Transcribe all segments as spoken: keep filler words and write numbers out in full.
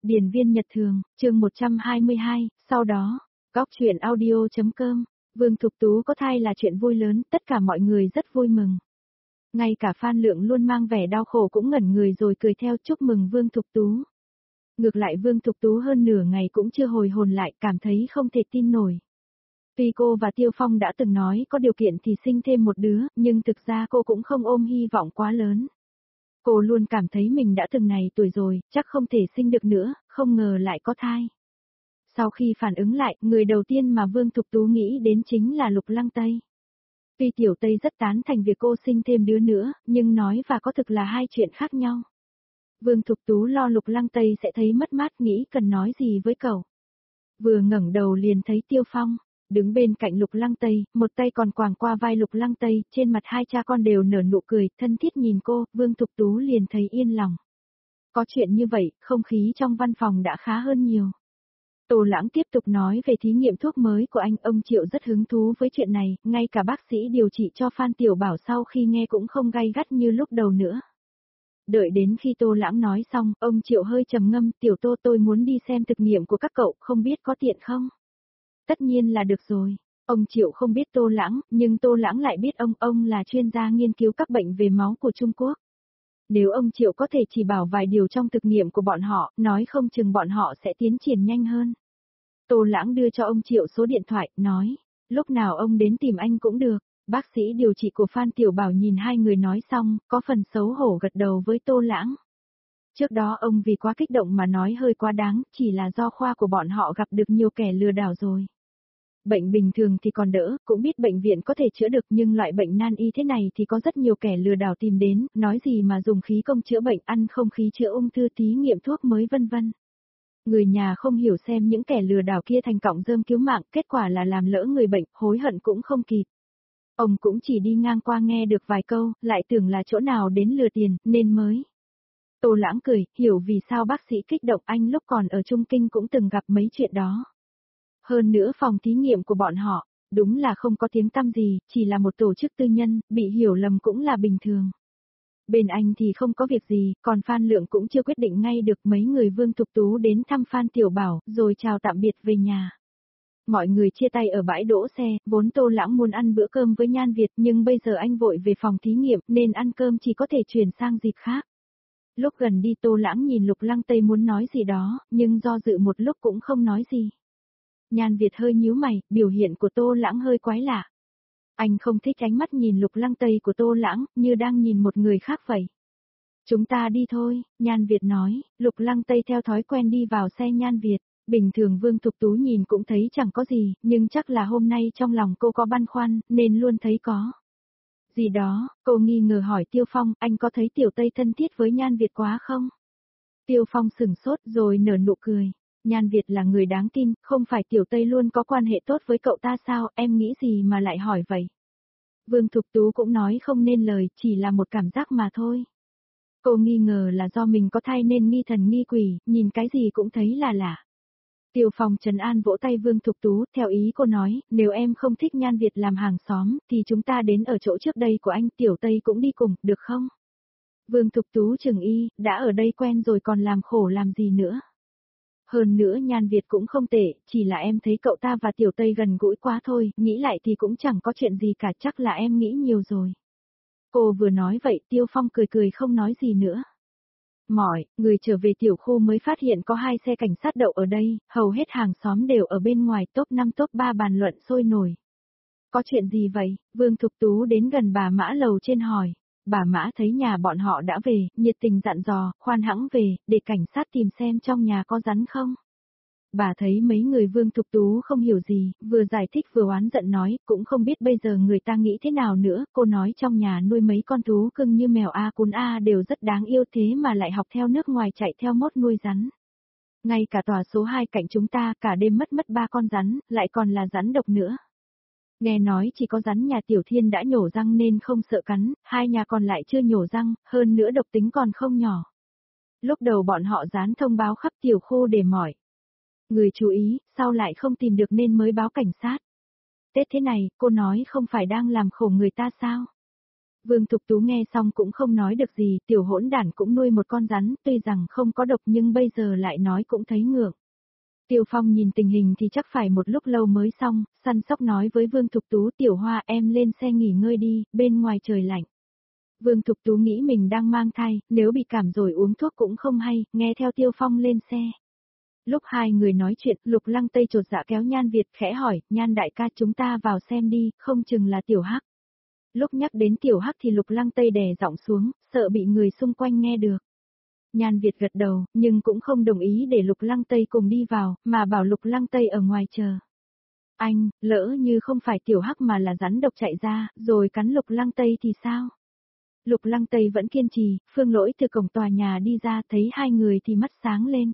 Điền viên Nhật Thường, chương một trăm hai mươi hai, sau đó, góc chuyện audio.com, Vương Thục Tú có thai là chuyện vui lớn, tất cả mọi người rất vui mừng. Ngay cả Phan Lượng luôn mang vẻ đau khổ cũng ngẩn người rồi cười theo chúc mừng Vương Thục Tú. Ngược lại Vương Thục Tú hơn nửa ngày cũng chưa hồi hồn lại, cảm thấy không thể tin nổi. Tuy cô và Tiêu Phong đã từng nói có điều kiện thì sinh thêm một đứa, nhưng thực ra cô cũng không ôm hy vọng quá lớn. Cô luôn cảm thấy mình đã từng này tuổi rồi, chắc không thể sinh được nữa, không ngờ lại có thai. Sau khi phản ứng lại, người đầu tiên mà Vương Thục Tú nghĩ đến chính là Lục Lăng Tây. Tuy Tiểu Tây rất tán thành việc cô sinh thêm đứa nữa, nhưng nói và có thực là hai chuyện khác nhau. Vương Thục Tú lo Lục Lăng Tây sẽ thấy mất mát, nghĩ cần nói gì với cậu. Vừa ngẩng đầu liền thấy Tiêu Phong, đứng bên cạnh Lục Lăng Tây, một tay còn quàng qua vai Lục Lăng Tây, trên mặt hai cha con đều nở nụ cười, thân thiết nhìn cô, Vương Thục Tú liền thấy yên lòng. Có chuyện như vậy, không khí trong văn phòng đã khá hơn nhiều. Tô Lãng tiếp tục nói về thí nghiệm thuốc mới của anh, ông Triệu rất hứng thú với chuyện này, ngay cả bác sĩ điều trị cho Phan Tiểu Bảo sau khi nghe cũng không gay gắt như lúc đầu nữa. Đợi đến khi Tô Lãng nói xong, ông Triệu hơi trầm ngâm, Tiểu Tô tôi muốn đi xem thực nghiệm của các cậu, không biết có tiện không? Tất nhiên là được rồi. Ông Triệu không biết Tô Lãng, nhưng Tô Lãng lại biết ông, ông là chuyên gia nghiên cứu các bệnh về máu của Trung Quốc. Nếu ông Triệu có thể chỉ bảo vài điều trong thực nghiệm của bọn họ, nói không chừng bọn họ sẽ tiến triển nhanh hơn. Tô Lãng đưa cho ông Triệu số điện thoại, nói, lúc nào ông đến tìm anh cũng được. Bác sĩ điều trị của Phan Tiểu Bảo nhìn hai người nói xong, có phần xấu hổ gật đầu với Tô Lãng. Trước đó ông vì quá kích động mà nói hơi quá đáng, chỉ là do khoa của bọn họ gặp được nhiều kẻ lừa đảo rồi. Bệnh bình thường thì còn đỡ, cũng biết bệnh viện có thể chữa được, nhưng loại bệnh nan y thế này thì có rất nhiều kẻ lừa đảo tìm đến, nói gì mà dùng khí công chữa bệnh, ăn không khí chữa ung thư, thí nghiệm thuốc mới vân vân. Người nhà không hiểu xem những kẻ lừa đảo kia thành cọng rơm cứu mạng, kết quả là làm lỡ người bệnh, hối hận cũng không kịp. Ông cũng chỉ đi ngang qua nghe được vài câu, lại tưởng là chỗ nào đến lừa tiền, nên mới. Tô Lãng cười, hiểu vì sao bác sĩ kích động, anh lúc còn ở Trung Kinh cũng từng gặp mấy chuyện đó. Hơn nữa phòng thí nghiệm của bọn họ, đúng là không có tiếng tăm gì, chỉ là một tổ chức tư nhân, bị hiểu lầm cũng là bình thường. Bên anh thì không có việc gì, còn Phan Lượng cũng chưa quyết định ngay được, mấy người Vương Thục Tú đến thăm Phan Tiểu Bảo, rồi chào tạm biệt về nhà. Mọi người chia tay ở bãi đỗ xe, vốn Tô Lãng muốn ăn bữa cơm với Nhan Việt, nhưng bây giờ anh vội về phòng thí nghiệm, nên ăn cơm chỉ có thể chuyển sang dịp khác. Lúc gần đi Tô Lãng nhìn Lục Lăng Tây muốn nói gì đó, nhưng do dự một lúc cũng không nói gì. Nhan Việt hơi nhíu mày, biểu hiện của Tô Lãng hơi quái lạ. Anh không thích ánh mắt nhìn Lục Lăng Tây của Tô Lãng, như đang nhìn một người khác vậy. Chúng ta đi thôi, Nhan Việt nói, Lục Lăng Tây theo thói quen đi vào xe Nhan Việt. Bình thường Vương Thục Tú nhìn cũng thấy chẳng có gì, nhưng chắc là hôm nay trong lòng cô có băn khoăn, nên luôn thấy có gì đó. Cô nghi ngờ hỏi Tiêu Phong, anh có thấy Tiểu Tây thân thiết với Nhan Việt quá không? Tiêu Phong sửng sốt rồi nở nụ cười. Nhan Việt là người đáng tin, không phải Tiểu Tây luôn có quan hệ tốt với cậu ta sao, em nghĩ gì mà lại hỏi vậy? Vương Thục Tú cũng nói không nên lời, chỉ là một cảm giác mà thôi. Cô nghi ngờ là do mình có thai nên nghi thần nghi quỷ, nhìn cái gì cũng thấy là lạ. Tiêu Phong trấn an vỗ tay Vương Thục Tú, theo ý cô nói, nếu em không thích Nhan Việt làm hàng xóm, thì chúng ta đến ở chỗ trước đây của anh, Tiểu Tây cũng đi cùng, được không? Vương Thục Tú chừng y, đã ở đây quen rồi còn làm khổ làm gì nữa. Hơn nữa Nhan Việt cũng không tệ, chỉ là em thấy cậu ta và Tiểu Tây gần gũi quá thôi, nghĩ lại thì cũng chẳng có chuyện gì cả, chắc là em nghĩ nhiều rồi. Cô vừa nói vậy, Tiêu Phong cười cười không nói gì nữa. Mỏi, người trở về tiểu khu mới phát hiện có hai xe cảnh sát đậu ở đây, hầu hết hàng xóm đều ở bên ngoài, top năm top ba bàn luận sôi nổi. Có chuyện gì vậy? Vương Thục Tú đến gần bà Mã lầu trên hỏi. Bà Mã thấy nhà bọn họ đã về, nhiệt tình dặn dò, khoan hãng về, để cảnh sát tìm xem trong nhà có rắn không. Bà thấy mấy người Vương Thục Tú không hiểu gì, vừa giải thích vừa oán giận nói, cũng không biết bây giờ người ta nghĩ thế nào nữa, cô nói trong nhà nuôi mấy con thú cưng như mèo A cún A đều rất đáng yêu, thế mà lại học theo nước ngoài chạy theo mốt nuôi rắn. Ngay cả tòa số hai cạnh chúng ta cả đêm mất mất ba con rắn, lại còn là rắn độc nữa. Nghe nói chỉ có rắn nhà Tiểu Thiên đã nhổ răng nên không sợ cắn, hai nhà còn lại chưa nhổ răng, hơn nữa độc tính còn không nhỏ. Lúc đầu bọn họ dán thông báo khắp tiểu khu để mỏi người chú ý, sau lại không tìm được nên mới báo cảnh sát. Tết thế này, cô nói không phải đang làm khổ người ta sao? Vương Thục Tú nghe xong cũng không nói được gì, tiểu hỗn đản cũng nuôi một con rắn, tuy rằng không có độc nhưng bây giờ lại nói cũng thấy ngượng. Tiêu Phong nhìn tình hình thì chắc phải một lúc lâu mới xong, săn sóc nói với Vương Thục Tú, Tiểu Hoa em lên xe nghỉ ngơi đi, bên ngoài trời lạnh. Vương Thục Tú nghĩ mình đang mang thai, nếu bị cảm rồi uống thuốc cũng không hay, nghe theo Tiêu Phong lên xe. Lúc hai người nói chuyện, Lục Lăng Tây chột dạ kéo Nhan Việt khẽ hỏi, Nhan đại ca chúng ta vào xem đi, không chừng là Tiểu Hắc. Lúc nhắc đến Tiểu Hắc thì Lục Lăng Tây đè giọng xuống, sợ bị người xung quanh nghe được. Nhan Việt gật đầu, nhưng cũng không đồng ý để Lục Lăng Tây cùng đi vào, mà bảo Lục Lăng Tây ở ngoài chờ. Anh, lỡ như không phải Tiểu Hắc mà là rắn độc chạy ra, rồi cắn Lục Lăng Tây thì sao? Lục Lăng Tây vẫn kiên trì, Phương Lỗi từ cổng tòa nhà đi ra thấy hai người thì mắt sáng lên.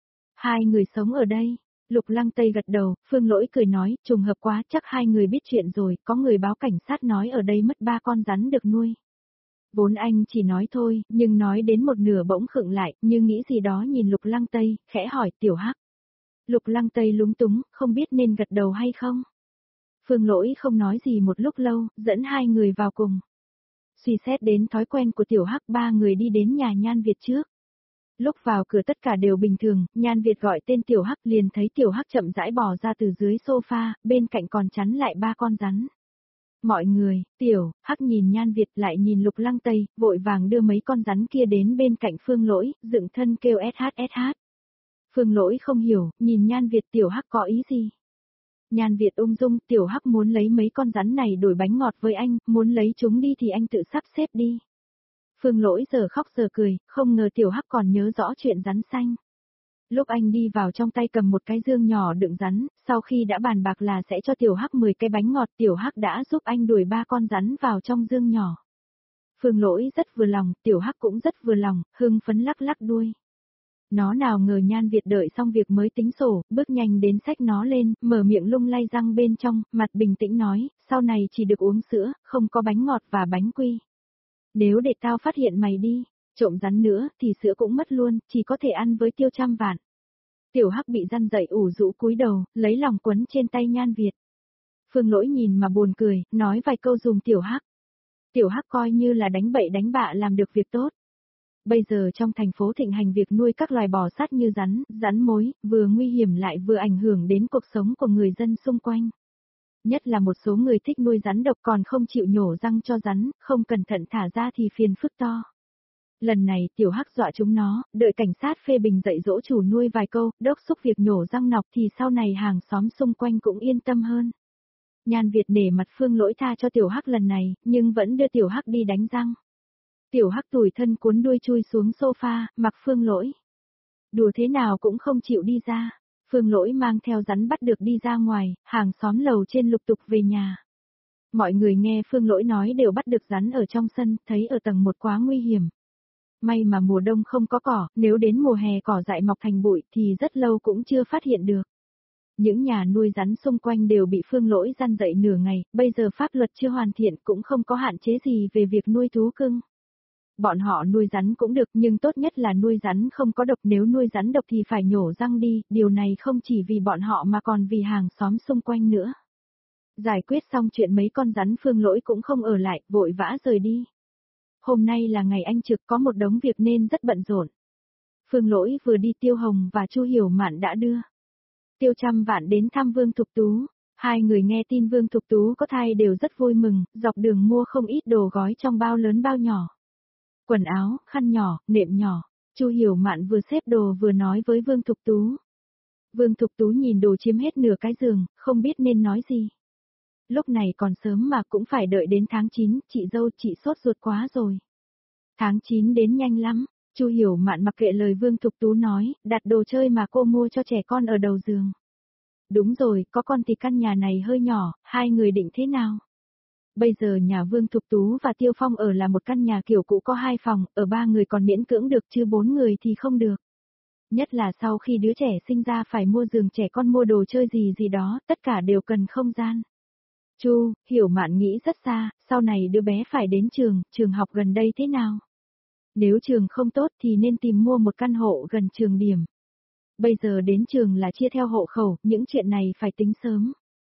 Hai người sống ở đây. Lục Lăng Tây gật đầu, Phương Lỗi cười nói, trùng hợp quá, chắc hai người biết chuyện rồi, có người báo cảnh sát nói ở đây mất ba con rắn được nuôi. Vốn anh chỉ nói thôi, nhưng nói đến một nửa bỗng khựng lại, như nghĩ gì đó nhìn Lục Lăng Tây, khẽ hỏi Tiểu Hắc. Lục Lăng Tây lúng túng, không biết nên gật đầu hay không. Phương Lỗi không nói gì một lúc lâu, dẫn hai người vào cùng. Suy xét đến thói quen của Tiểu Hắc, ba người đi đến nhà Nhan Việt trước. Lúc vào cửa tất cả đều bình thường, Nhan Việt gọi tên Tiểu Hắc liền thấy Tiểu Hắc chậm rãi bò ra từ dưới sofa, bên cạnh còn chắn lại ba con rắn. Mọi người, Tiểu Hắc nhìn Nhan Việt lại nhìn Lục Lăng Tây, vội vàng đưa mấy con rắn kia đến bên cạnh Phương Lỗi, dựng thân kêu ét hát ét hát. Phương Lỗi không hiểu, nhìn Nhan Việt Tiểu Hắc có ý gì? Nhan Việt ung dung, Tiểu Hắc muốn lấy mấy con rắn này đổi bánh ngọt với anh, muốn lấy chúng đi thì anh tự sắp xếp đi. Phương Lỗi giờ khóc giờ cười, không ngờ Tiểu Hắc còn nhớ rõ chuyện rắn xanh. Lúc anh đi vào trong tay cầm một cái dương nhỏ đựng rắn, sau khi đã bàn bạc là sẽ cho Tiểu Hắc mười cái bánh ngọt, Tiểu Hắc đã giúp anh đuổi ba con rắn vào trong dương nhỏ. Phương Lỗi rất vừa lòng, Tiểu Hắc cũng rất vừa lòng, hưng phấn lắc lắc đuôi. Nó nào ngờ Nhan Việt đợi xong việc mới tính sổ, bước nhanh đến xách nó lên, mở miệng lung lay răng bên trong, mặt bình tĩnh nói, sau này chỉ được uống sữa, không có bánh ngọt và bánh quy. Nếu để tao phát hiện mày đi, trộm rắn nữa, thì sữa cũng mất luôn, chỉ có thể ăn với Tiêu trăm vạn. Tiểu Hắc bị răn dậy ủ rũ cúi đầu, lấy lòng quấn trên tay Nhan Việt. Phương Lỗi nhìn mà buồn cười, nói vài câu dùm Tiểu Hắc. Tiểu Hắc coi như là đánh bậy đánh bạ làm được việc tốt. Bây giờ trong thành phố thịnh hành việc nuôi các loài bò sát như rắn, rắn mối, vừa nguy hiểm lại vừa ảnh hưởng đến cuộc sống của người dân xung quanh. Nhất là một số người thích nuôi rắn độc còn không chịu nhổ răng cho rắn, không cẩn thận thả ra thì phiền phức to. Lần này Tiểu Hắc dọa chúng nó, đợi cảnh sát phê bình dạy dỗ chủ nuôi vài câu, đốc xúc việc nhổ răng nọc thì sau này hàng xóm xung quanh cũng yên tâm hơn. Nhan Việt nể mặt Phương Lỗi tha cho Tiểu Hắc lần này, nhưng vẫn đưa Tiểu Hắc đi đánh răng. Tiểu Hắc tủi thân cuốn đuôi chui xuống sofa, mặc Phương Lỗi. Đùa thế nào cũng không chịu đi ra. Phương Lỗi mang theo rắn bắt được đi ra ngoài, hàng xóm lầu trên lục tục về nhà. Mọi người nghe Phương Lỗi nói đều bắt được rắn ở trong sân, thấy ở tầng một quá nguy hiểm. May mà mùa đông không có cỏ, nếu đến mùa hè cỏ dại mọc thành bụi thì rất lâu cũng chưa phát hiện được. Những nhà nuôi rắn xung quanh đều bị Phương Lỗi răn dậy nửa ngày, bây giờ pháp luật chưa hoàn thiện cũng không có hạn chế gì về việc nuôi thú cưng. Bọn họ nuôi rắn cũng được nhưng tốt nhất là nuôi rắn không có độc, nếu nuôi rắn độc thì phải nhổ răng đi, điều này không chỉ vì bọn họ mà còn vì hàng xóm xung quanh nữa. Giải quyết xong chuyện mấy con rắn Phương Lỗi cũng không ở lại, vội vã rời đi. Hôm nay là ngày anh trực có một đống việc nên rất bận rộn. Phương Lỗi vừa đi Tiêu Hồng và Chu Hiểu Mạn đã đưa Tiêu trăm vạn đến thăm Vương Thục Tú. Hai người nghe tin Vương Thục Tú có thai đều rất vui mừng, dọc đường mua không ít đồ gói trong bao lớn bao nhỏ. Quần áo, khăn nhỏ, nệm nhỏ. Chu Hiểu Mạn vừa xếp đồ vừa nói với Vương Thục Tú. Vương Thục Tú nhìn đồ chiếm hết nửa cái giường, không biết nên nói gì. Lúc này còn sớm mà cũng phải đợi đến tháng chín, chị dâu chị sốt ruột quá rồi. Tháng chín đến nhanh lắm, Chu Hiểu Mạn mặc kệ lời Vương Thục Tú nói, đặt đồ chơi mà cô mua cho trẻ con ở đầu giường. Đúng rồi, có con thì căn nhà này hơi nhỏ, hai người định thế nào? Bây giờ nhà Vương Thục Tú và Tiêu Phong ở là một căn nhà kiểu cũ có hai phòng, ở ba người còn miễn cưỡng được chứ bốn người thì không được. Nhất là sau khi đứa trẻ sinh ra phải mua giường trẻ con mua đồ chơi gì gì đó, tất cả đều cần không gian. Chu, Hiểu Mạn nghĩ rất xa, sau này đứa bé phải đến trường, trường học gần đây thế nào? Nếu trường không tốt thì nên tìm mua một căn hộ gần trường điểm. Bây giờ đến trường là chia theo hộ khẩu, những chuyện này phải tính sớm.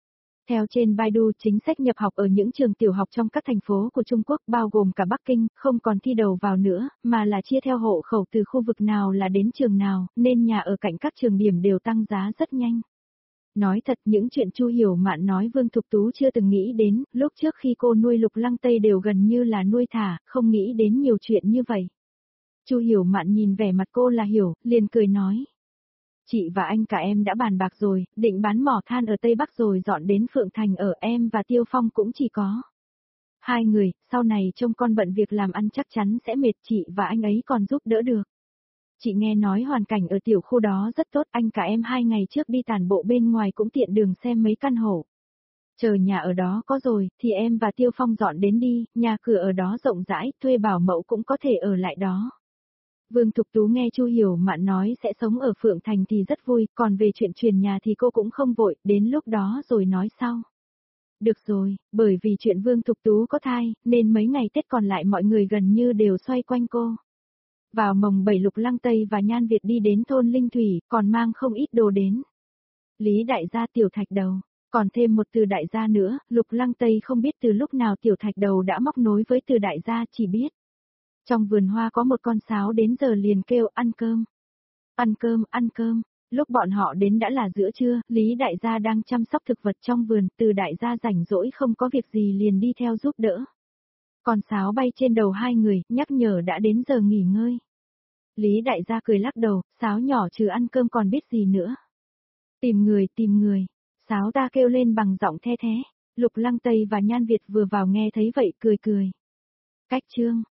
Theo trên Baidu, chính sách nhập học ở những trường tiểu học trong các thành phố của Trung Quốc bao gồm cả Bắc Kinh, không còn thi đầu vào nữa, mà là chia theo hộ khẩu từ khu vực nào là đến trường nào, nên nhà ở cạnh các trường điểm đều tăng giá rất nhanh. Nói thật, những chuyện Chu Hiểu Mạn nói Vương Thục Tú chưa từng nghĩ đến, lúc trước khi cô nuôi Lục Lăng Tây đều gần như là nuôi thả, không nghĩ đến nhiều chuyện như vậy. Chu Hiểu Mạn nhìn vẻ mặt cô là hiểu, liền cười nói. Chị và anh cả em đã bàn bạc rồi, định bán mỏ than ở Tây Bắc rồi dọn đến Phượng Thành ở, em và Tiêu Phong cũng chỉ có hai người, sau này trông con bận việc làm ăn chắc chắn sẽ mệt, chị và anh ấy còn giúp đỡ được. Chị nghe nói hoàn cảnh ở tiểu khu đó rất tốt, anh cả em hai ngày trước đi tản bộ bên ngoài cũng tiện đường xem mấy căn hộ. Chờ nhà ở đó có rồi, thì em và Tiêu Phong dọn đến đi, nhà cửa ở đó rộng rãi, thuê bảo mẫu cũng có thể ở lại đó. Vương Thục Tú nghe Chu Hiểu Mạn nói sẽ sống ở Phượng Thành thì rất vui, còn về chuyện chuyển nhà thì cô cũng không vội, đến lúc đó rồi nói sau. Được rồi, bởi vì chuyện Vương Thục Tú có thai, nên mấy ngày Tết còn lại mọi người gần như đều xoay quanh cô. Vào mồng bảy Lục Lăng Tây và Nhan Việt đi đến thôn Linh Thủy, còn mang không ít đồ đến. Lý đại gia Tiểu Thạch Đầu, còn thêm một Từ đại gia nữa, Lục Lăng Tây không biết từ lúc nào Tiểu Thạch Đầu đã móc nối với Từ đại gia, chỉ biết. Trong vườn hoa có một con sáo đến giờ liền kêu ăn cơm. Ăn cơm, ăn cơm. Lúc bọn họ đến đã là giữa trưa, Lý đại gia đang chăm sóc thực vật trong vườn, Từ đại gia rảnh rỗi không có việc gì liền đi theo giúp đỡ. Con sáo bay trên đầu hai người, nhắc nhở đã đến giờ nghỉ ngơi. Lý đại gia cười lắc đầu, sáo nhỏ trừ ăn cơm còn biết gì nữa. Tìm người, tìm người. Sáo ta kêu lên bằng giọng the thế. Lục Lăng Tây và Nhan Việt vừa vào nghe thấy vậy cười cười. Cách chương.